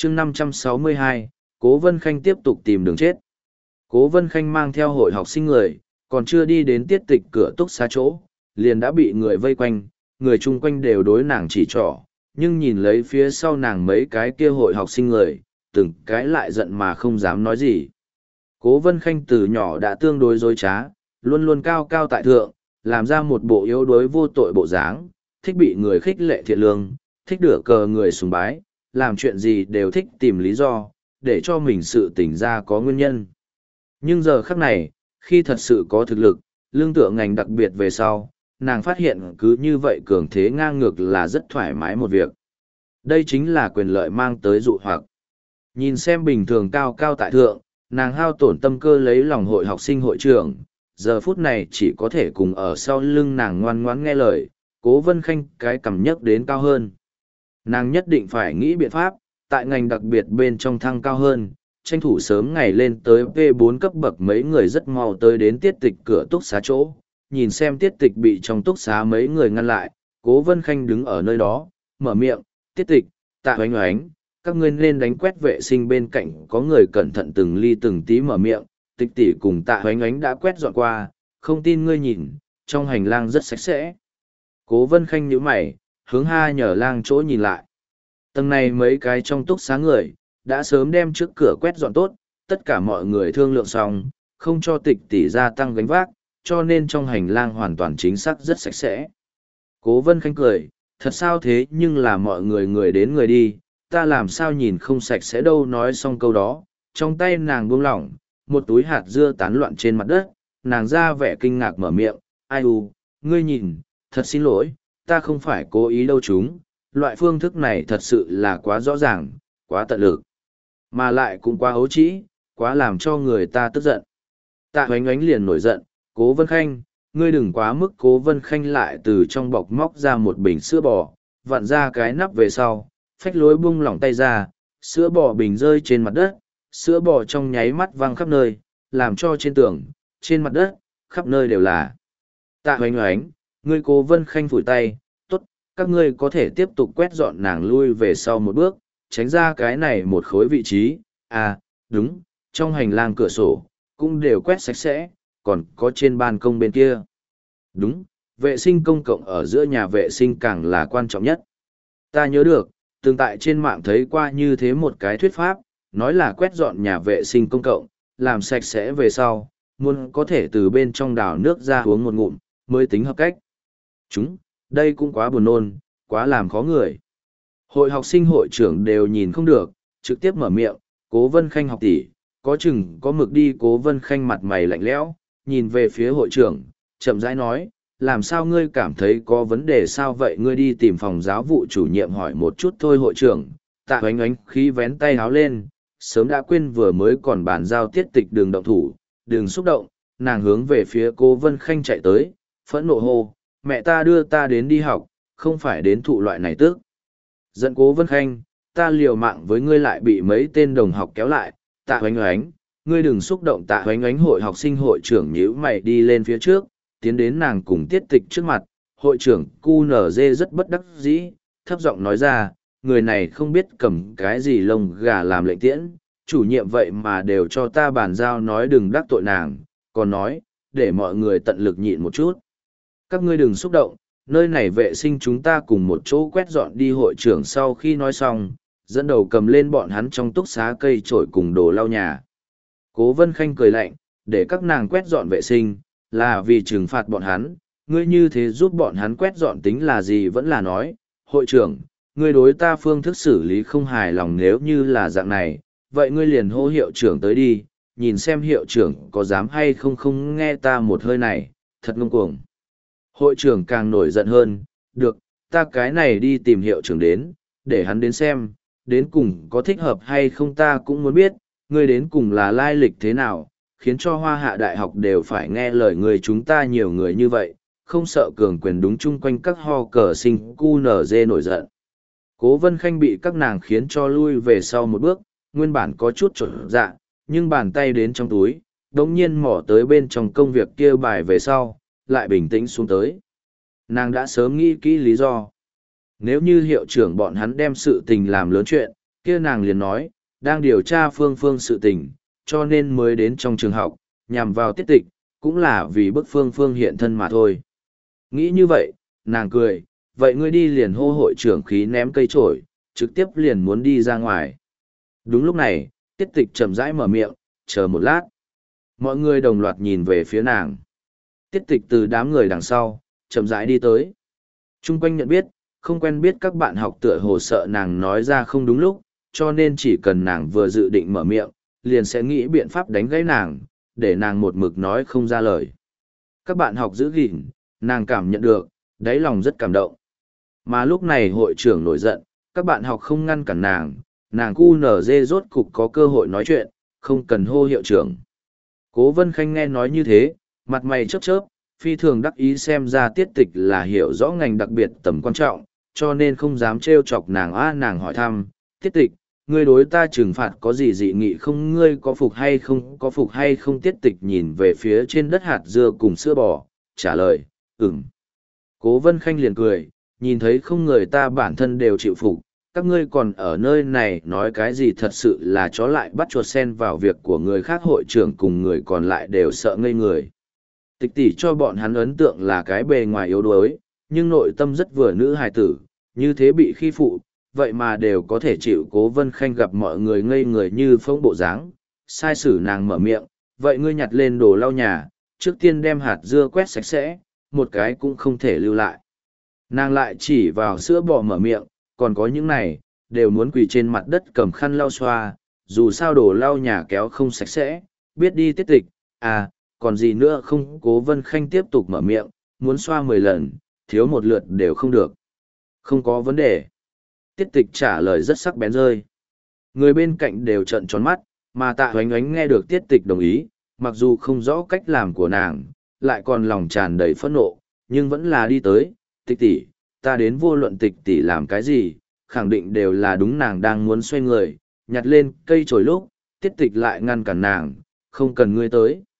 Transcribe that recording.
chương 562, Cố Vân Khanh tiếp tục tìm đường chết. Cố Vân Khanh mang theo hội học sinh người, còn chưa đi đến tiết tịch cửa túc xá chỗ, liền đã bị người vây quanh, người chung quanh đều đối nàng chỉ trỏ, nhưng nhìn lấy phía sau nàng mấy cái kia hội học sinh người, từng cái lại giận mà không dám nói gì. Cố Vân Khanh từ nhỏ đã tương đối dối trá, luôn luôn cao cao tại thượng, làm ra một bộ yếu đuối vô tội bộ dáng, thích bị người khích lệ thiện lương, thích đửa cờ người sùng bái, làm chuyện gì đều thích tìm lý do, để cho mình sự tỉnh ra có nguyên nhân. Nhưng giờ khắc này, khi thật sự có thực lực, lương tựa ngành đặc biệt về sau, nàng phát hiện cứ như vậy cường thế ngang ngược là rất thoải mái một việc. Đây chính là quyền lợi mang tới dụ hoặc. Nhìn xem bình thường cao cao tại thượng, nàng hao tổn tâm cơ lấy lòng hội học sinh hội trưởng, giờ phút này chỉ có thể cùng ở sau lưng nàng ngoan ngoãn nghe lời, Cố Vân Khanh cái cầm nhấc đến cao hơn. Nàng nhất định phải nghĩ biện pháp, tại ngành đặc biệt bên trong thăng cao hơn, tranh thủ sớm ngày lên tới V4 cấp bậc mấy người rất mau tới đến tiết tịch cửa túc xá chỗ, nhìn xem tiết tịch bị trong túc xá mấy người ngăn lại, Cố Vân Khanh đứng ở nơi đó, mở miệng, tiết tịch, Tạ Oánh Oánh, các ngươi nên đánh quét vệ sinh bên cạnh có người cẩn thận từng ly từng tí mở miệng, tịch tỷ cùng Tạ Oánh Oánh đã quét dọn qua, không tin ngươi nhìn, trong hành lang rất sạch sẽ. Cố Vân Khanh nhíu mày, hướng ha nhờ lang chỗ nhìn lại. Tầng này mấy cái trong túc xá người, đã sớm đem trước cửa quét dọn tốt, tất cả mọi người thương lượng xong, không cho tịch tỷ gia tăng gánh vác, cho nên trong hành lang hoàn toàn chính xác rất sạch sẽ. Cố Vân Khanh cười, thật sao thế nhưng là mọi người người đến người đi, ta làm sao nhìn không sạch sẽ đâu. Nói xong câu đó, trong tay nàng buông lỏng, một túi hạt dưa tán loạn trên mặt đất, nàng ra vẻ kinh ngạc mở miệng, ai u, ngươi nhìn, thật xin lỗi, ta không phải cố ý đâu chúng, loại phương thức này thật sự là quá rõ ràng, quá tận lực, mà lại cũng quá ấu trĩ, quá làm cho người ta tức giận. Tạ Oánh Oánh liền nổi giận, Cố Vân Khanh, ngươi đừng quá mức. Cố Vân Khanh lại từ trong bọc móc ra một bình sữa bò, vặn ra cái nắp về sau, phách lối bung lỏng tay ra, sữa bò bình rơi trên mặt đất, sữa bò trong nháy mắt văng khắp nơi, làm cho trên tường, trên mặt đất, khắp nơi đều là. Tạ Oánh Oánh, ngươi. Cố Vân Khanh phủi tay, tốt, các ngươi có thể tiếp tục quét dọn. Nàng lui về sau một bước, tránh ra cái này một khối vị trí. À, đúng, trong hành lang cửa sổ, cũng đều quét sạch sẽ, còn có trên ban công bên kia. Đúng, vệ sinh công cộng ở giữa nhà vệ sinh càng là quan trọng nhất. Ta nhớ được, từng tại trên mạng thấy qua như thế một cái thuyết pháp, nói là quét dọn nhà vệ sinh công cộng, làm sạch sẽ về sau, muốn có thể từ bên trong đào nước ra uống một ngụm, mới tính hợp cách. Đây cũng quá buồn nôn, quá làm khó người. Hội học sinh hội trưởng đều nhìn không được, trực tiếp mở miệng, Cố Vân Khanh học tỷ, có chừng có mực đi. Cố Vân Khanh mặt mày lạnh lẽo, nhìn về phía hội trưởng, chậm rãi nói, làm sao ngươi cảm thấy có vấn đề sao vậy? Ngươi đi tìm phòng giáo vụ chủ nhiệm hỏi một chút thôi. Hội trưởng Tạ Oánh Oánh khí vén tay háo lên, sớm đã quên vừa mới còn bàn giao tiết tịch, đường động thủ, đừng xúc động. Nàng hướng về phía Cố Vân Khanh chạy tới, phẫn nộ hô, mẹ ta đưa ta đến đi học, không phải đến thụ loại này tức. Giận Cố Vân Khanh, ta liều mạng với ngươi lại bị mấy tên đồng học kéo lại. Tạ Oánh Oánh, ngươi đừng xúc động. Tạ Oánh Oánh hội học sinh hội trưởng nhíu mày đi lên phía trước, tiến đến nàng cùng tiết tịch trước mặt. Hội trưởng QNZ rất bất đắc dĩ, thấp giọng nói ra, người này không biết cầm cái gì lông gà làm lệnh tiễn, chủ nhiệm vậy mà đều cho ta bàn giao nói đừng đắc tội nàng, còn nói, để mọi người tận lực nhịn một chút. Các ngươi đừng xúc động, nơi này vệ sinh chúng ta cùng một chỗ quét dọn đi. Hội trưởng sau khi nói xong, dẫn đầu cầm lên bọn hắn trong túc xá cây chổi cùng đồ lau nhà. Cố Vân Khanh cười lạnh, để các nàng quét dọn vệ sinh, là vì trừng phạt bọn hắn, ngươi như thế giúp bọn hắn quét dọn tính là gì? Vẫn là nói, hội trưởng, ngươi đối ta phương thức xử lý không hài lòng, nếu như là dạng này, vậy ngươi liền hô hiệu trưởng tới đi, nhìn xem hiệu trưởng có dám hay không không nghe ta một hơi này, thật ngông cuồng. Hội trưởng càng nổi giận hơn, được, ta cái này đi tìm hiệu trưởng đến, để hắn đến xem, đến cùng có thích hợp hay không ta cũng muốn biết, ngươi đến cùng là lai lịch thế nào, khiến cho Hoa Hạ Đại học đều phải nghe lời người chúng ta nhiều người như vậy, không sợ cường quyền đúng chung quanh các ho cờ sinh QNZ nổi giận. Cố Vân Khanh bị các nàng khiến cho lui về sau một bước, nguyên bản có chút trộn dạ, nhưng bàn tay đến trong túi, đống nhiên mỏ tới bên trong công việc kia bài về sau, lại bình tĩnh xuống tới. Nàng đã sớm nghĩ kỹ lý do. Nếu như hiệu trưởng bọn hắn đem sự tình làm lớn chuyện, Kia nàng liền nói, đang điều tra Phương Phương sự tình, cho nên mới đến trong trường học, nhằm vào tiết tịch, cũng là vì bức Phương Phương hiện thân mà thôi. Nghĩ như vậy, nàng cười, vậy ngươi đi liền hô hội trưởng khí ném cây trổi, trực tiếp liền muốn đi ra ngoài. Đúng lúc này, tiết tịch chậm rãi mở miệng, chờ một lát. Mọi người đồng loạt nhìn về phía nàng. Tiết tịch từ đám người đằng sau, chậm rãi đi tới. Trung quanh nhận biết, không quen biết các bạn học tựa hồ sợ nàng nói ra không đúng lúc, cho nên chỉ cần nàng vừa dự định mở miệng, liền sẽ nghĩ biện pháp đánh gãy nàng, để nàng một mực nói không ra lời. Các bạn học giữ gìn, nàng cảm nhận được, đáy lòng rất cảm động. Mà lúc này hội trưởng nổi giận, các bạn học không ngăn cản nàng QNZ rốt cục có cơ hội nói chuyện, không cần hô hiệu trưởng. Cố Vân Khanh nghe nói như thế, mặt mày chớp chớp, phi thường đắc ý xem ra tiết tịch là hiểu rõ ngành đặc biệt tầm quan trọng, cho nên không dám trêu chọc nàng. Nàng hỏi thăm, tiết tịch, ngươi đối ta trừng phạt có gì dị nghị không, ngươi có phục hay không tiết tịch nhìn về phía trên đất hạt dưa cùng sữa bò, trả lời, ừm. Cố Vân Khanh liền cười, nhìn thấy không người ta bản thân đều chịu phục, các ngươi còn ở nơi này nói cái gì thật sự là chó lại bắt chuột sen vào việc của người khác, hội trưởng cùng người còn lại đều sợ ngây người. Tịch tỷ cho bọn hắn ấn tượng là cái bề ngoài yếu đuối, nhưng nội tâm rất vừa nữ hài tử, như thế bị khi phụ, vậy mà đều có thể chịu. Cố Vân Khanh gặp mọi người ngây người như phông bộ dáng, sai sử nàng mở miệng, vậy ngươi nhặt lên đồ lau nhà, trước tiên đem hạt dưa quét sạch sẽ, một cái cũng không thể lưu lại. Nàng lại chỉ vào sữa bò mở miệng, còn có những này, đều muốn quỳ trên mặt đất cầm khăn lau xoa, dù sao đồ lau nhà kéo không sạch sẽ, biết đi tiết tịch, à, còn gì nữa không. Cố Vân Khanh tiếp tục mở miệng, muốn xoa 10 lần, thiếu một lượt đều không được. Không có vấn đề. Tiết tịch trả lời rất sắc bén rơi. Người bên cạnh đều trợn tròn mắt, mà Tạ Hoánh Oánh nghe được tiết tịch đồng ý, mặc dù không rõ cách làm của nàng, lại còn lòng tràn đầy phẫn nộ, nhưng vẫn là đi tới, tịch tỷ, ta đến vô luận tịch tỷ làm cái gì, khẳng định đều là đúng. Nàng đang muốn xoay người, nhặt lên cây chổi lúc, tiết tịch lại ngăn cản nàng, không cần ngươi tới.